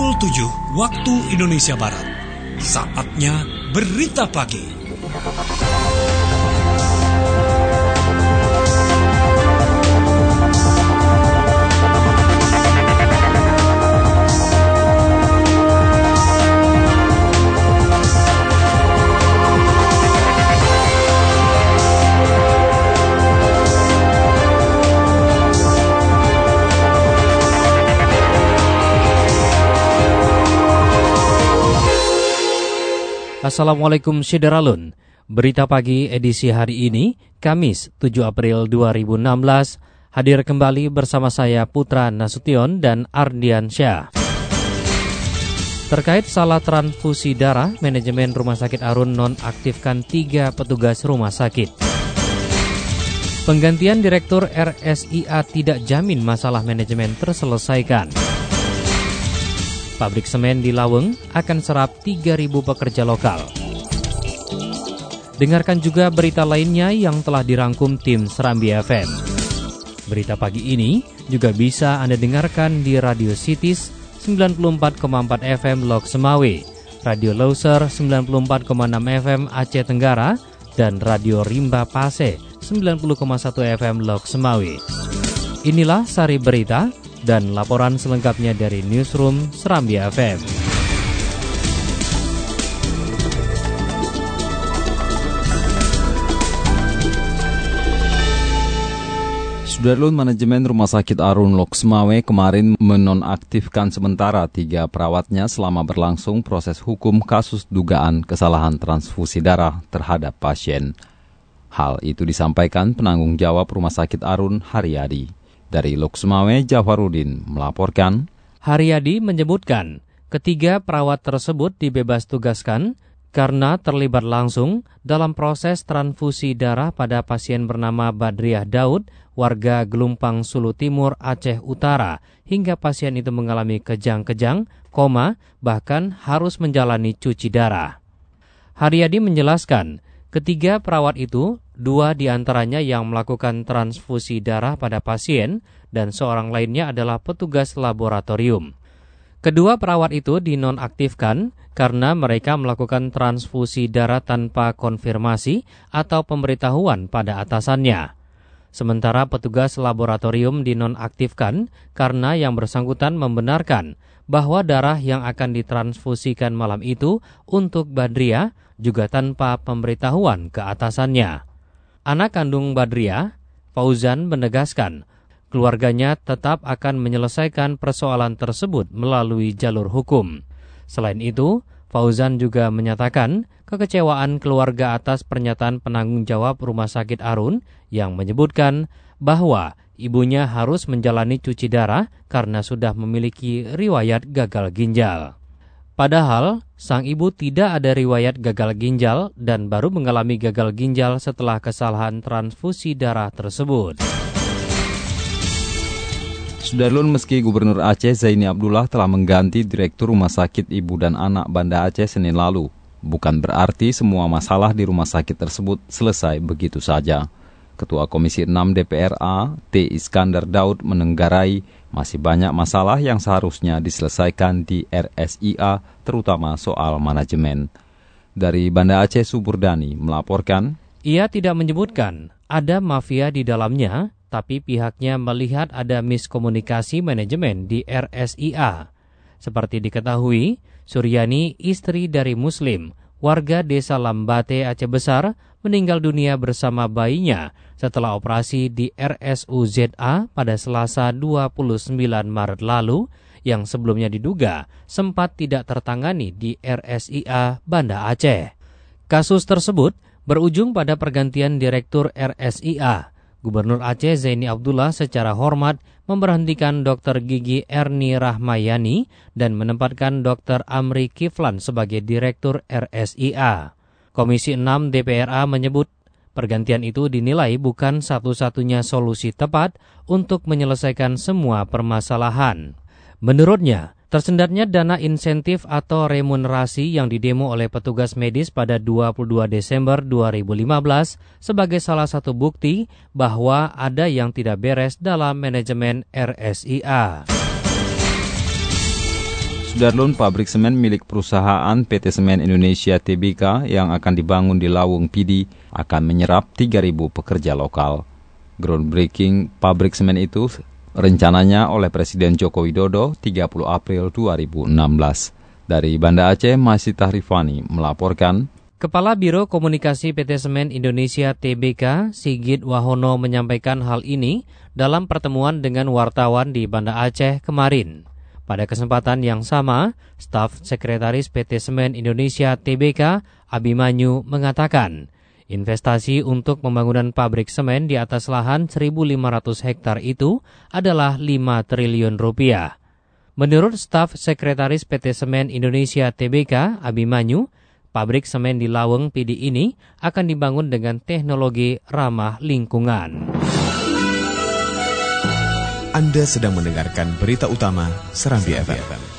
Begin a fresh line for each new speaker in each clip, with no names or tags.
pukul 7 waktu Indonesia Barat. Saatnya Berita Pagi.
Assalamualaikum Syederalun. Berita pagi edisi hari ini, Kamis 7 April 2016, hadir kembali bersama saya Putra Nasution dan Ardian Syah. Terkait salah transfusi darah, manajemen Rumah Sakit Arun nonaktifkan 3 petugas rumah sakit. Penggantian Direktur RSIA tidak jamin masalah manajemen terselesaikan. Pabrik semen di Laweng akan serap 3.000 pekerja lokal. Dengarkan juga berita lainnya yang telah dirangkum tim Serambi FM. Berita pagi ini juga bisa Anda dengarkan di Radio Cities 94,4 FM Lok Semawe, Radio Loser 94,6 FM Aceh Tenggara, dan Radio Rimba Pase 90,1 FM Lok Semawe. Inilah sari berita dan laporan selengkapnya dari Newsroom Serambi FM.
Sudarlun, manajemen Rumah Sakit Arun Lok Semawe kemarin menonaktifkan sementara 3 perawatnya selama berlangsung proses hukum kasus dugaan kesalahan transfusi darah terhadap pasien. Hal itu disampaikan penanggung jawab Rumah Sakit Arun, Haryadi. Dari Lok Semawe, Jafarudin melaporkan.
Haryadi menyebutkan, ketiga perawat tersebut dibebas tugaskan karena terlibat langsung dalam proses transfusi darah pada pasien bernama Badriah Daud, warga Gelumpang Sulu Timur, Aceh Utara, hingga pasien itu mengalami kejang-kejang, bahkan harus menjalani cuci darah. Haryadi menjelaskan, ketiga perawat itu, 2 diantaranya yang melakukan transfusi darah pada pasien dan seorang lainnya adalah petugas laboratorium. Kedua perawat itu dinonaktifkan karena mereka melakukan transfusi darah tanpa konfirmasi atau pemberitahuan pada atasannya. Sementara petugas laboratorium dinonaktifkan karena yang bersangkutan membenarkan bahwa darah yang akan ditransfusikan malam itu untuk Badriah juga tanpa pemberitahuan ke atasannya. Anak kandung Badriah, Fauzan, menegaskan keluarganya tetap akan menyelesaikan persoalan tersebut melalui jalur hukum. Selain itu, Fauzan juga menyatakan kekecewaan keluarga atas pernyataan penanggung jawab Rumah Sakit Arun yang menyebutkan bahwa ibunya harus menjalani cuci darah karena sudah memiliki riwayat gagal ginjal. Padahal, sang ibu tidak ada riwayat gagal ginjal dan baru mengalami gagal ginjal setelah kesalahan transfusi darah tersebut.
Sudarlun, meski Gubernur Aceh Zaini Abdullah telah mengganti Direktur Rumah Sakit Ibu dan Anak Banda Aceh Senin lalu, bukan berarti semua masalah di rumah sakit tersebut selesai begitu saja. Ketua Komisi 6 DPRA, T. Iskandar Daud, menenggarai masih banyak masalah yang seharusnya diselesaikan di RSIA, terutama soal manajemen. Dari Banda Aceh, Suburdani melaporkan.
Ia tidak menyebutkan ada mafia di dalamnya, tapi pihaknya melihat ada miskomunikasi manajemen di RSIA. Seperti diketahui, Suryani, istri dari Muslim, warga desa Lambate, Aceh Besar, meninggal dunia bersama bayinya setelah operasi di RSUZA pada Selasa 29 Maret lalu yang sebelumnya diduga sempat tidak tertangani di RSIA Banda Aceh. Kasus tersebut berujung pada pergantian Direktur RSIA. Gubernur Aceh Zaini Abdullah secara hormat memberhentikan Dr. Gigi Erni Rahmayani dan menempatkan Dr. Amri Kiflan sebagai Direktur RSIA. Komisi 6 DPRA menyebut pergantian itu dinilai bukan satu-satunya solusi tepat untuk menyelesaikan semua permasalahan. Menurutnya, tersendatnya dana insentif atau remunerasi yang didemo oleh petugas medis pada 22 Desember 2015 sebagai salah satu bukti bahwa ada yang tidak beres dalam manajemen RSIA.
Sudarlun, pabrik semen milik perusahaan PT Semen Indonesia Tbk yang akan dibangun di Lawung Pidi akan menyerap 3.000 pekerja lokal. Groundbreaking pabrik semen itu rencananya oleh Presiden Joko Widodo 30 April 2016. Dari Banda Aceh, Masitah Rifani melaporkan.
Kepala Biro Komunikasi PT Semen Indonesia Tbk, Sigit Wahono menyampaikan hal ini dalam pertemuan dengan wartawan di Banda Aceh kemarin. Pada kesempatan yang sama, staf sekretaris PT Semen Indonesia Tbk, Abimanyu, mengatakan investasi untuk pembangunan pabrik semen di atas lahan 1.500 hektar itu adalah 5 triliun rupiah. Menurut staf sekretaris PT Semen Indonesia Tbk, Abimanyu, pabrik semen di Lawung Pidi ini akan dibangun dengan teknologi ramah lingkungan.
Anda sedang mendengarkan berita utama Serambi FM.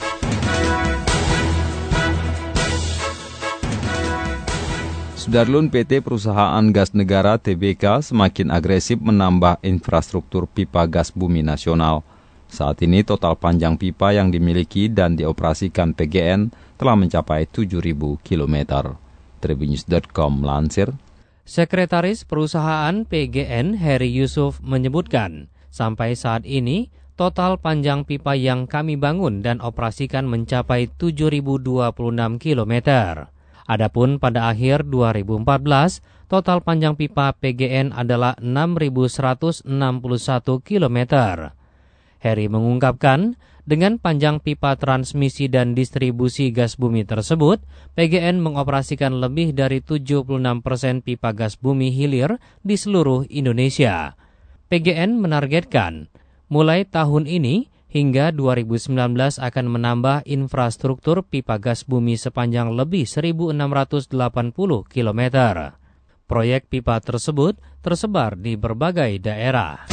Sudarlun, PT Perusahaan Gas Negara Tbk semakin agresif menambah infrastruktur pipa gas bumi nasional. Saat ini total panjang pipa yang dimiliki dan dioperasikan PGN telah mencapai 7.000 km. Tribunnews.com melansir.
Sekretaris Perusahaan PGN Heri Yusuf menyebutkan, sampai saat ini total panjang pipa yang kami bangun dan operasikan mencapai 7.026 km. Adapun pada akhir 2014, total panjang pipa PGN adalah 6.161 km. Heri mengungkapkan, dengan panjang pipa transmisi dan distribusi gas bumi tersebut, PGN mengoperasikan lebih dari 76% pipa gas bumi hilir di seluruh Indonesia. PGN menargetkan, mulai tahun ini hingga 2019 akan menambah infrastruktur pipa gas bumi sepanjang lebih 1.680 km. Proyek pipa tersebut tersebar di berbagai daerah.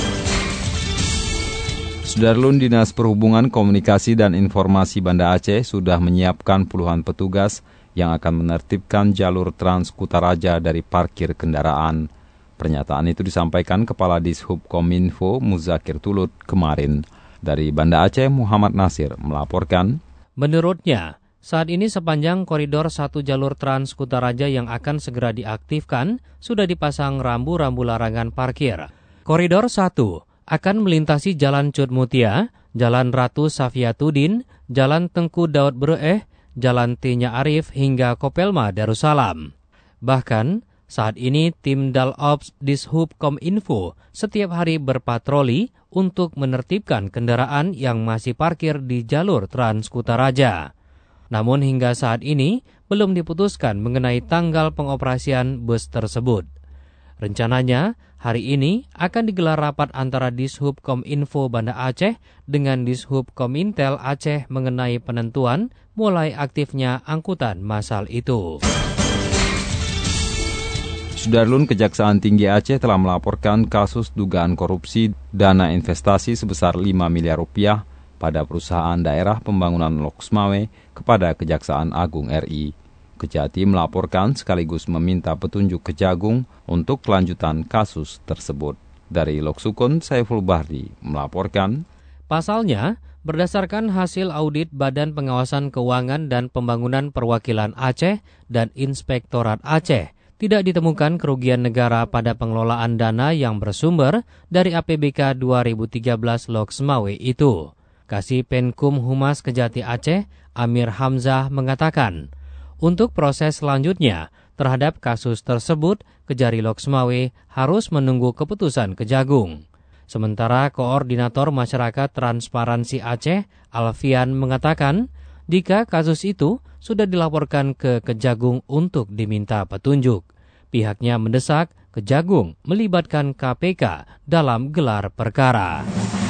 Sudarlun, Dinas Perhubungan Komunikasi dan Informasi Banda Aceh sudah menyiapkan puluhan petugas yang akan menertibkan jalur Trans Kutaraja dari parkir kendaraan. Pernyataan itu disampaikan Kepala Dishub Kominfo Muzakir Tulut kemarin. Dari Banda Aceh, Muhammad Nasir melaporkan.
Menurutnya, saat ini sepanjang koridor 1 jalur Trans Kutaraja yang akan segera diaktifkan sudah dipasang rambu-rambu larangan parkir. Koridor 1 akan melintasi Jalan Cud Mutia, Jalan Ratu Safiatuddin, Jalan Tengku Daud Breeh, Jalan Tinya Arif hingga Kopelma Darussalam. Bahkan, saat ini tim Dalops Dishub Kominfo setiap hari berpatroli untuk menertibkan kendaraan yang masih parkir di jalur Trans Kutaraja. Namun hingga saat ini belum diputuskan mengenai tanggal pengoperasian bus tersebut. Rencananya, hari ini akan digelar rapat antara Dishub Kominfo Banda Aceh dengan Dishub Komintel Aceh mengenai penentuan mulai aktifnya angkutan massal itu.
Sudarlun, Kejaksaan Tinggi Aceh telah melaporkan kasus dugaan korupsi dana investasi sebesar 5 miliar rupiah pada perusahaan daerah pembangunan Loksmawe kepada Kejaksaan Agung RI. Kejati melaporkan sekaligus meminta petunjuk Kejagung untuk kelanjutan kasus tersebut. Dari Loksukun, Saiful Bahri melaporkan.
Pasalnya, berdasarkan hasil audit Badan Pengawasan Keuangan dan Pembangunan Perwakilan Aceh dan Inspektorat Aceh, tidak ditemukan kerugian negara pada pengelolaan dana yang bersumber dari APBK 2013 Loksmawe itu. Kasih Penkum Humas Kejati Aceh, Amir Hamzah mengatakan, untuk proses selanjutnya terhadap kasus tersebut, Kejari Loksmawe harus menunggu keputusan Kejagung. Sementara Koordinator Masyarakat Transparansi Aceh, Alfian, mengatakan, jika kasus itu sudah dilaporkan ke Kejagung untuk diminta petunjuk. Pihaknya mendesak Kejagung melibatkan KPK dalam gelar perkara.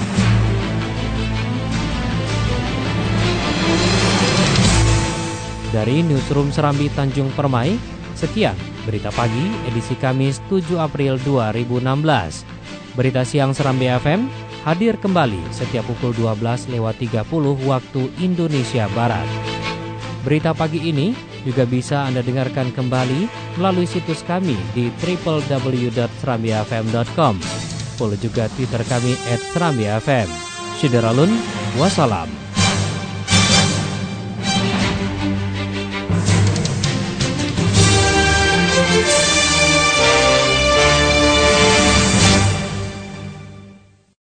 Dari Newsroom Serambi Tanjung Permai, sekian Berita Pagi edisi Kamis 7 April 2016. Berita Siang Serambi FM hadir kembali setiap pukul 12.30 waktu Indonesia Barat. Berita pagi ini juga bisa Anda dengarkan kembali melalui situs kami di www.serambifm.com. Follow juga Twitter kami @serambifm. Syederalun, wassalam.